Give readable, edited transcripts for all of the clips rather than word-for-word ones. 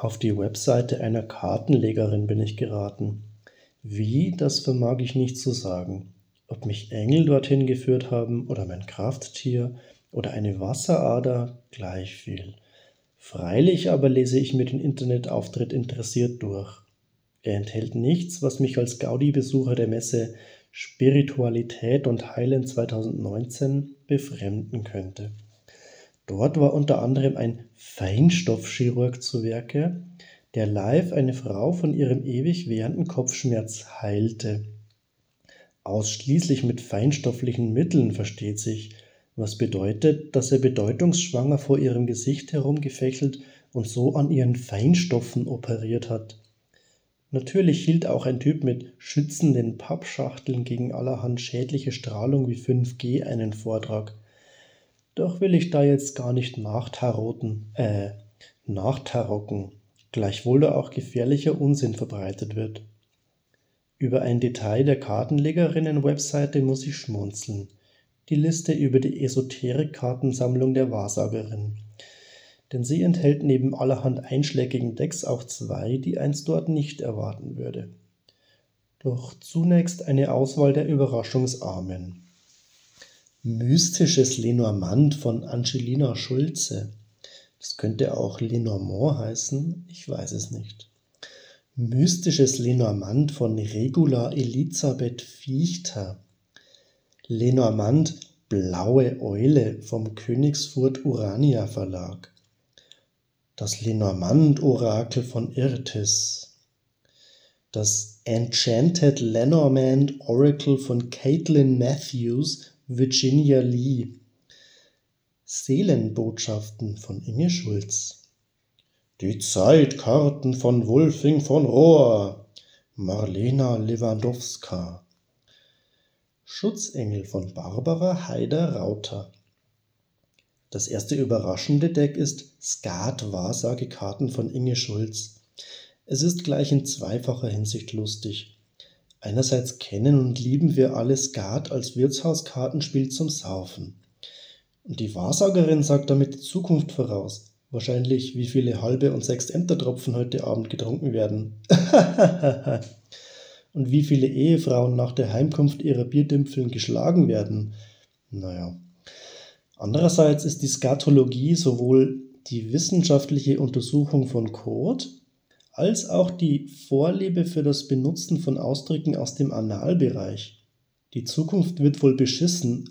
Auf die Webseite einer Kartenlegerin bin ich geraten. Wie, das vermag ich nicht zu sagen. Ob mich Engel dorthin geführt haben oder mein Krafttier oder eine Wasserader, gleich viel. Freilich aber lese ich mir den Internetauftritt interessiert durch. Er enthält nichts, was mich als Gaudi-Besucher der Messe Spiritualität und Heilen 2019 befremden könnte. Dort war unter anderem ein Feinstoffchirurg zu Werke, der live eine Frau von ihrem ewig währenden Kopfschmerz heilte. Ausschließlich mit feinstofflichen Mitteln, versteht sich, was bedeutet, dass er bedeutungsschwanger vor ihrem Gesicht herumgefächelt und so an ihren Feinstoffen operiert hat. Natürlich hielt auch ein Typ mit schützenden Pappschachteln gegen allerhand schädliche Strahlung wie 5G einen Vortrag. Doch will ich da jetzt gar nicht nachtarocken, gleichwohl da auch gefährlicher Unsinn verbreitet wird. Über ein Detail der Kartenlegerinnen-Webseite muss ich schmunzeln. Die Liste über die Esoterik-Kartensammlung der Wahrsagerin. Denn sie enthält neben allerhand einschlägigen Decks auch zwei, die eins dort nicht erwarten würde. Doch zunächst eine Auswahl der Überraschungsarmen. Mystisches Lenormand von Angelina Schulze. Das könnte auch Lenormand heißen, ich weiß es nicht. Mystisches Lenormand von Regula Elisabeth Viechter. Lenormand Blaue Eule vom Königsfurt Urania Verlag. Das Lenormand-Orakel von Irtis. Das Enchanted Lenormand Oracle von Caitlin Matthews, Virginia Lee. Seelenbotschaften von Inge Schulz. Die Zeitkarten von Wulfing von Rohr, Marlena Lewandowska. Schutzengel von Barbara Haider-Rauter. Das erste überraschende Deck ist Skat-Wahrsagekarten von Inge Schulz. Es ist gleich in zweifacher Hinsicht lustig. Einerseits kennen und lieben wir alle Skat als Wirtshauskartenspiel zum Saufen. Und die Wahrsagerin sagt damit die Zukunft voraus. Wahrscheinlich, wie viele halbe und Sechstentnertropfen heute Abend getrunken werden. Und wie viele Ehefrauen nach der Heimkunft ihrer Bierdümpfeln geschlagen werden. Naja. Andererseits ist die Skatologie sowohl die wissenschaftliche Untersuchung von Code als auch die Vorliebe für das Benutzen von Ausdrücken aus dem Analbereich. Die Zukunft wird wohl beschissen.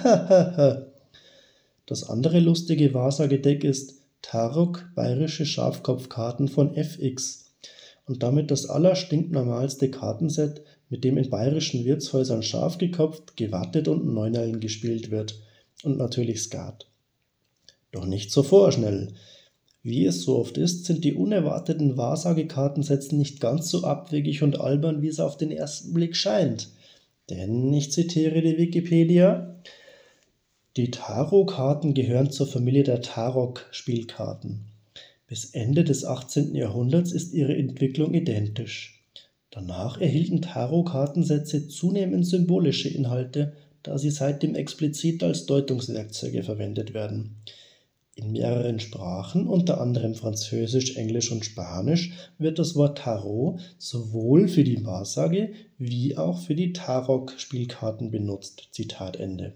Das andere lustige Wahrsagedeck ist Tarok Bayerische Schafkopfkarten von FX und damit das allerstinknormalste Kartenset, mit dem in bayerischen Wirtshäusern scharf gekopft, gewattet und Neunerln gespielt wird. Und natürlich Skat. Doch nicht so vorschnell. Wie es so oft ist, sind die unerwarteten Wahrsagekartensets nicht ganz so abwegig und albern, wie es auf den ersten Blick scheint. Denn, ich zitiere die Wikipedia, die Tarotkarten gehören zur Familie der Tarok-Spielkarten. Bis Ende des 18. Jahrhunderts ist ihre Entwicklung identisch. Danach erhielten Tarotkartensätze zunehmend symbolische Inhalte, da sie seitdem explizit als Deutungswerkzeuge verwendet werden. In mehreren Sprachen, unter anderem Französisch, Englisch und Spanisch, wird das Wort Tarot sowohl für die Wahrsage wie auch für die Tarok-Spielkarten benutzt. Zitat Ende.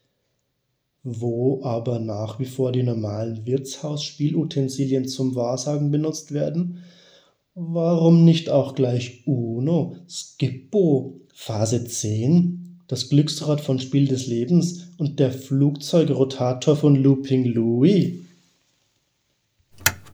Wo aber nach wie vor die normalen Wirtshaus-Spielutensilien zum Wahrsagen benutzt werden, warum nicht auch gleich Uno, Skippo, Phase 10, das Glücksrad von Spiel des Lebens und der Flugzeugrotator von Looping Louie?